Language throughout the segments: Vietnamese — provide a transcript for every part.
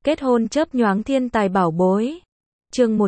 Kết hôn chớp nhoáng thiên tài bảo bối. Chương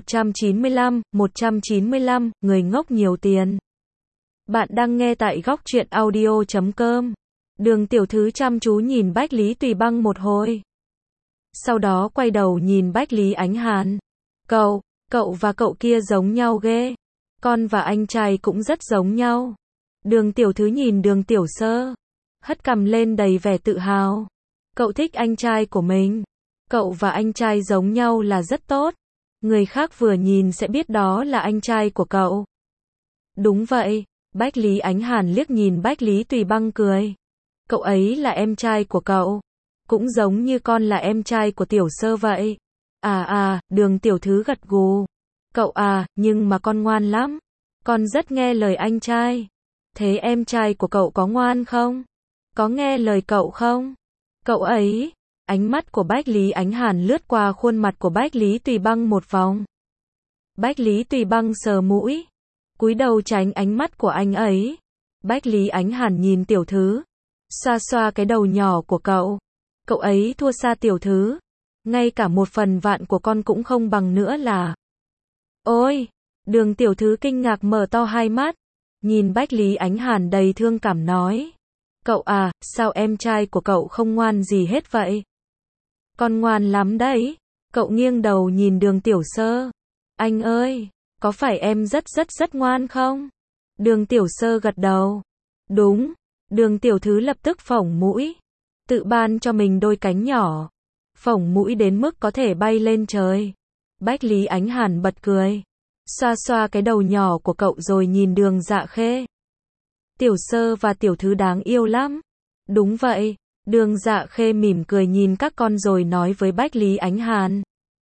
195, người ngốc nhiều tiền. Bạn đang nghe tại góc truyện audio.com. Đường tiểu thư chăm chú nhìn Bách Lý Tùy Băng một hồi. Sau đó quay đầu nhìn Bách Lý Ánh Hàn. Cậu và cậu kia giống nhau ghê. Con và anh trai cũng rất giống nhau. Đường tiểu thư nhìn đường tiểu sơ. Hất cằm lên đầy vẻ tự hào. Cậu thích anh trai của mình. Cậu và anh trai giống nhau là rất tốt. Người khác vừa nhìn sẽ biết đó là anh trai của cậu. Đúng vậy. Bách Lý Ánh Hàn liếc nhìn Bách Lý Tùy Băng cười. Cậu ấy là em trai của cậu. Cũng giống như con là em trai của tiểu sơ vậy. Đường tiểu thư gật gù. Cậu nhưng mà con ngoan lắm. Con rất nghe lời anh trai. Thế em trai của cậu có ngoan không? Có nghe lời cậu không? Cậu ấy. Ánh mắt của Bách Lý Ánh Hàn lướt qua khuôn mặt của Bách Lý Tùy Băng một vòng. Bách Lý Tùy Băng sờ mũi, cúi đầu tránh ánh mắt của anh ấy. Bách Lý Ánh Hàn nhìn tiểu thư, xoa xoa cái đầu nhỏ của cậu. Cậu ấy thua xa tiểu thư, ngay cả 1/1000 của con cũng không bằng nữa là. Ôi, đường tiểu thư kinh ngạc mở to hai mắt, nhìn Bách Lý Ánh Hàn đầy thương cảm nói. Cậu sao em trai của cậu không ngoan gì hết vậy? Con ngoan lắm đấy. Cậu nghiêng đầu nhìn đường tiểu sơ. Anh ơi, có phải em rất ngoan không? Đường tiểu sơ gật đầu. Đúng. Đường tiểu thư lập tức phỏng mũi. Tự ban cho mình đôi cánh nhỏ. Phỏng mũi đến mức có thể bay lên trời. Bách Lý Ánh Hàn bật cười. Xoa xoa cái đầu nhỏ của cậu rồi nhìn Đường Dạ Khê. Tiểu sơ và tiểu thư đáng yêu lắm. Đúng vậy. Đường Dạ Khê mỉm cười nhìn các con rồi nói với Bách Lý Ánh Hàn.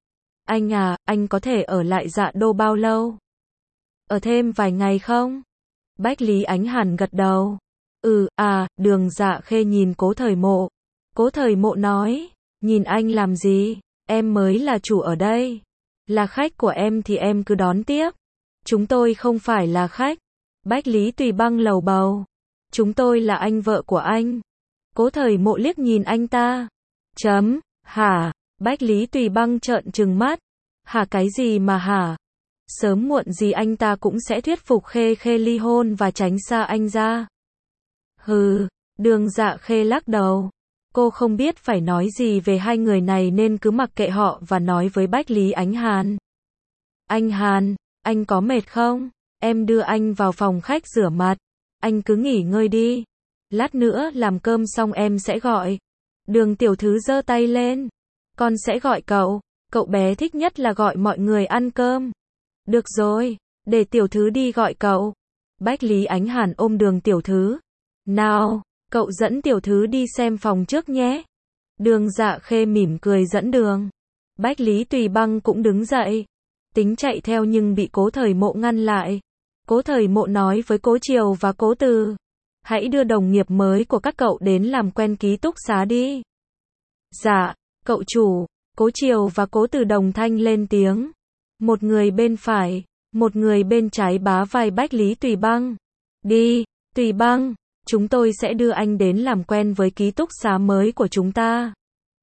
Anh có thể ở lại Dạ Đô bao lâu? Ở thêm vài ngày không? Bách Lý Ánh Hàn gật đầu. Đường Dạ Khê nhìn Cố Thời Mộ. Cố Thời Mộ nói, nhìn anh làm gì? Em mới là chủ ở đây. Là khách của em thì em cứ đón tiếp. Chúng tôi không phải là khách. Bách Lý Tùy Băng lầu bầu. Chúng tôi là anh vợ của anh. Cố Thời Mộ liếc nhìn anh ta. Hả? Bách Lý Tùy Băng trợn trừng mắt. Hả cái gì mà hả? Sớm muộn gì anh ta cũng sẽ thuyết phục Khê Khê ly hôn và tránh xa anh ra. Hừ, Đường Dạ Khê lắc đầu. Cô không biết phải nói gì về hai người này nên cứ mặc kệ họ và nói với Bách Lý Ánh Hàn. Anh Hàn, anh có mệt không? Em đưa anh vào phòng khách rửa mặt. Anh cứ nghỉ ngơi đi. Lát nữa làm cơm xong em sẽ gọi. Đường tiểu thư giơ tay lên. Con sẽ gọi cậu. Cậu bé thích nhất là gọi mọi người ăn cơm. Được rồi, để tiểu thư đi gọi cậu. Bách Lý Ánh Hàn ôm đường tiểu thư. Nào, cậu dẫn tiểu thư đi xem phòng trước nhé. Đường Dạ Khê mỉm cười dẫn đường. Bách Lý Tùy Băng cũng đứng dậy. Tính chạy theo nhưng bị Cố Thời Mộ ngăn lại. Cố Thời Mộ nói với Cố Triều và Cố Từ. Hãy đưa đồng nghiệp mới của các cậu đến làm quen ký túc xá đi. Dạ, cậu chủ. Cố Triều và Cố Từ đồng thanh lên tiếng. Một người bên phải, một người bên trái bá vai Bách Lý Tùy Băng. Đi, Tùy Băng, chúng tôi sẽ đưa anh đến làm quen với ký túc xá mới của chúng ta.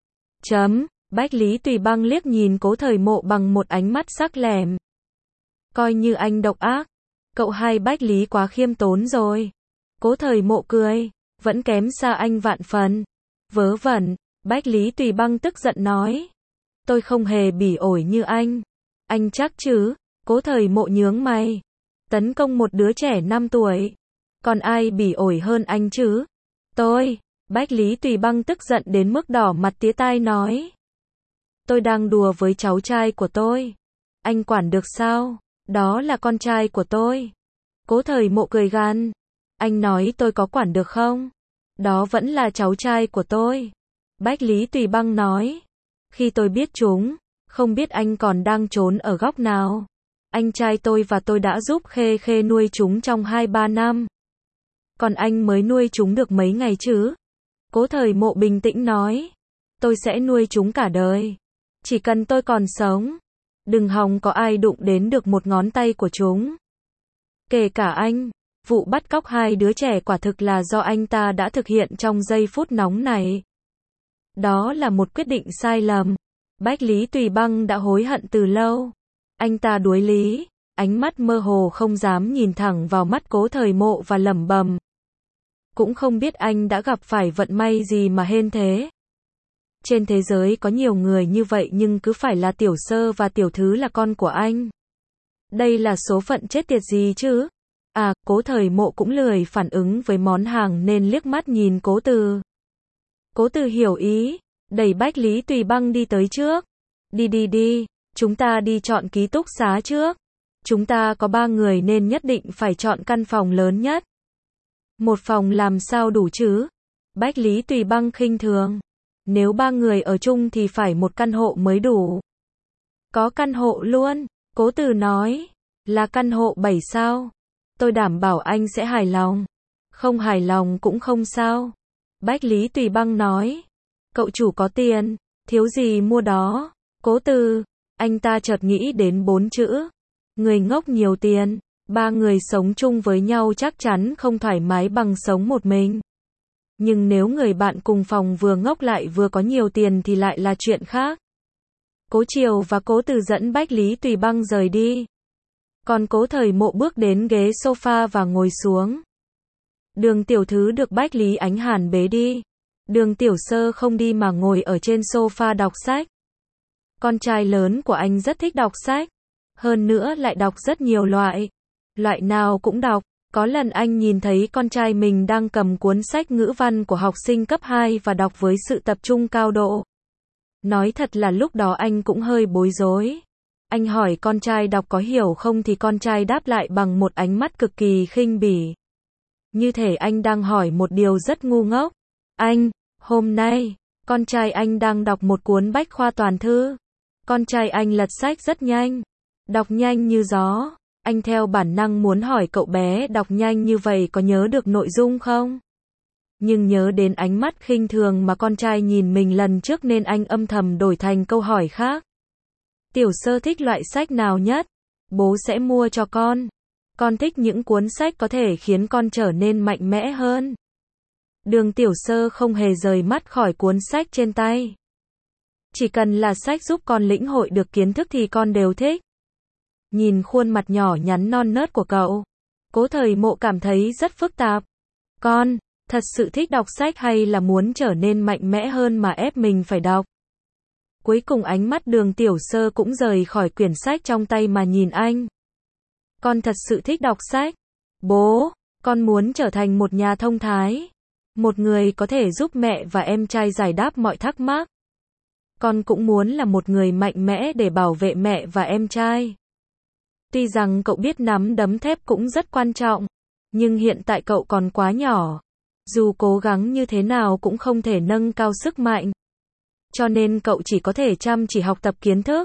Bách Lý Tùy Băng liếc nhìn Cố Thời Mộ bằng một ánh mắt sắc lẻm. Coi như anh độc ác. Cậu hai Bách Lý quá khiêm tốn rồi. Cố Thời Mộ cười, vẫn kém xa anh vạn phần. Vớ vẩn, Bách Lý Tùy Băng tức giận nói. Tôi không hề bỉ ổi như anh. Anh chắc chứ? Cố Thời Mộ nhướng mày. Tấn công một đứa trẻ 5 tuổi. Còn ai bỉ ổi hơn anh chứ? Tôi. Bách Lý Tùy Băng tức giận đến mức đỏ mặt tía tai nói. Tôi đang đùa với cháu trai của tôi. Anh quản được sao? Đó là con trai của tôi. Cố Thời Mộ cười gằn. Anh nói tôi có quản được không? Đó vẫn là cháu trai của tôi. Bách Lý Tùy Băng nói. Khi tôi biết chúng, không biết anh còn đang trốn ở góc nào. Anh trai tôi và tôi đã giúp Khê Khê nuôi chúng trong 2-3 năm. Còn anh mới nuôi chúng được mấy ngày chứ? Cố Thời Mộ bình tĩnh nói. Tôi sẽ nuôi chúng cả đời. Chỉ cần tôi còn sống. Đừng hòng có ai đụng đến được một ngón tay của chúng. Kể cả anh. Vụ bắt cóc 2 đứa trẻ quả thực là do anh ta đã thực hiện trong giây phút nóng này. Đó là một quyết định sai lầm. Bách Lý Tùy Băng đã hối hận từ lâu. Anh ta đuối lý, ánh mắt mơ hồ không dám nhìn thẳng vào mắt Cố Thời Mộ và lẩm bẩm. Cũng không biết anh đã gặp phải vận may gì mà hên thế. Trên thế giới có nhiều người như vậy nhưng cứ phải là Tiểu Sơ và Tiểu Thứ là con của anh. Đây là số phận chết tiệt gì chứ? À, Cố Thời Mộ cũng lười phản ứng với món hàng nên liếc mắt nhìn Cố Từ. Cố Từ hiểu ý, đẩy Bách Lý Tùy Băng đi tới trước. Đi, chúng ta đi chọn ký túc xá trước. Chúng ta có 3 người nên nhất định phải chọn căn phòng lớn nhất. Một phòng làm sao đủ chứ? Bách Lý Tùy Băng khinh thường. Nếu 3 người ở chung thì phải một căn hộ mới đủ. Có căn hộ luôn, Cố Từ nói. Là căn hộ 7 sao. Tôi đảm bảo anh sẽ hài lòng. Không hài lòng cũng không sao. Bách Lý Tùy Băng nói. Cậu chủ có tiền, thiếu gì mua đó. Cố Từ, anh ta chợt nghĩ đến 4 chữ. Người ngốc nhiều tiền. 3 người sống chung với nhau chắc chắn không thoải mái bằng sống một mình. Nhưng nếu người bạn cùng phòng vừa ngốc lại vừa có nhiều tiền thì lại là chuyện khác. Cố Triều và Cố Từ dẫn Bách Lý Tùy Băng rời đi. Còn Cố Thời Mộ bước đến ghế sofa và ngồi xuống. Đường Tiểu Thứ được Bách Lý Ánh Hàn bế đi. Đường Tiểu Sơ không đi mà ngồi ở trên sofa đọc sách. Con trai lớn của anh rất thích đọc sách. Hơn nữa lại đọc rất nhiều loại. Loại nào cũng đọc. Có lần anh nhìn thấy con trai mình đang cầm cuốn sách ngữ văn của học sinh cấp 2 và đọc với sự tập trung cao độ. Nói thật là lúc đó anh cũng hơi bối rối. Anh hỏi con trai đọc có hiểu không thì con trai đáp lại bằng một ánh mắt cực kỳ khinh bỉ. Như thể anh đang hỏi một điều rất ngu ngốc. Anh, hôm nay, con trai anh đang đọc một cuốn bách khoa toàn thư. Con trai anh lật sách rất nhanh. Đọc nhanh như gió. Anh theo bản năng muốn hỏi cậu bé đọc nhanh như vậy có nhớ được nội dung không? Nhưng nhớ đến ánh mắt khinh thường mà con trai nhìn mình lần trước nên anh âm thầm đổi thành câu hỏi khác. Tiểu Sơ thích loại sách nào nhất? Bố sẽ mua cho con. Con thích những cuốn sách có thể khiến con trở nên mạnh mẽ hơn. Đường Tiểu Sơ không hề rời mắt khỏi cuốn sách trên tay. Chỉ cần là sách giúp con lĩnh hội được kiến thức thì con đều thích. Nhìn khuôn mặt nhỏ nhắn non nớt của cậu, Cố Thời Mộ cảm thấy rất phức tạp. Con, thật sự thích đọc sách hay là muốn trở nên mạnh mẽ hơn mà ép mình phải đọc? Cuối cùng ánh mắt Đường Tiểu Sơ cũng rời khỏi quyển sách trong tay mà nhìn anh. Con thật sự thích đọc sách. Bố, con muốn trở thành một nhà thông thái. Một người có thể giúp mẹ và em trai giải đáp mọi thắc mắc. Con cũng muốn là một người mạnh mẽ để bảo vệ mẹ và em trai. Tuy rằng cậu biết nắm đấm thép cũng rất quan trọng, nhưng hiện tại cậu còn quá nhỏ. Dù cố gắng như thế nào cũng không thể nâng cao sức mạnh. Cho nên cậu chỉ có thể chăm chỉ học tập kiến thức.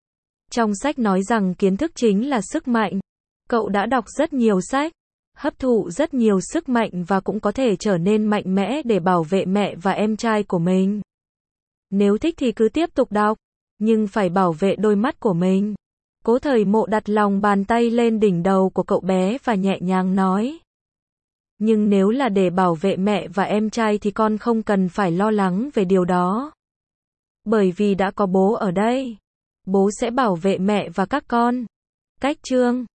Trong sách nói rằng kiến thức chính là sức mạnh. Cậu đã đọc rất nhiều sách, hấp thụ rất nhiều sức mạnh và cũng có thể trở nên mạnh mẽ để bảo vệ mẹ và em trai của mình. Nếu thích thì cứ tiếp tục đọc, nhưng phải bảo vệ đôi mắt của mình. Cố Thời Mộ đặt lòng bàn tay lên đỉnh đầu của cậu bé và nhẹ nhàng nói. Nhưng nếu là để bảo vệ mẹ và em trai thì con không cần phải lo lắng về điều đó. Bởi vì đã có bố ở đây. Bố sẽ bảo vệ mẹ và các con. Cách chương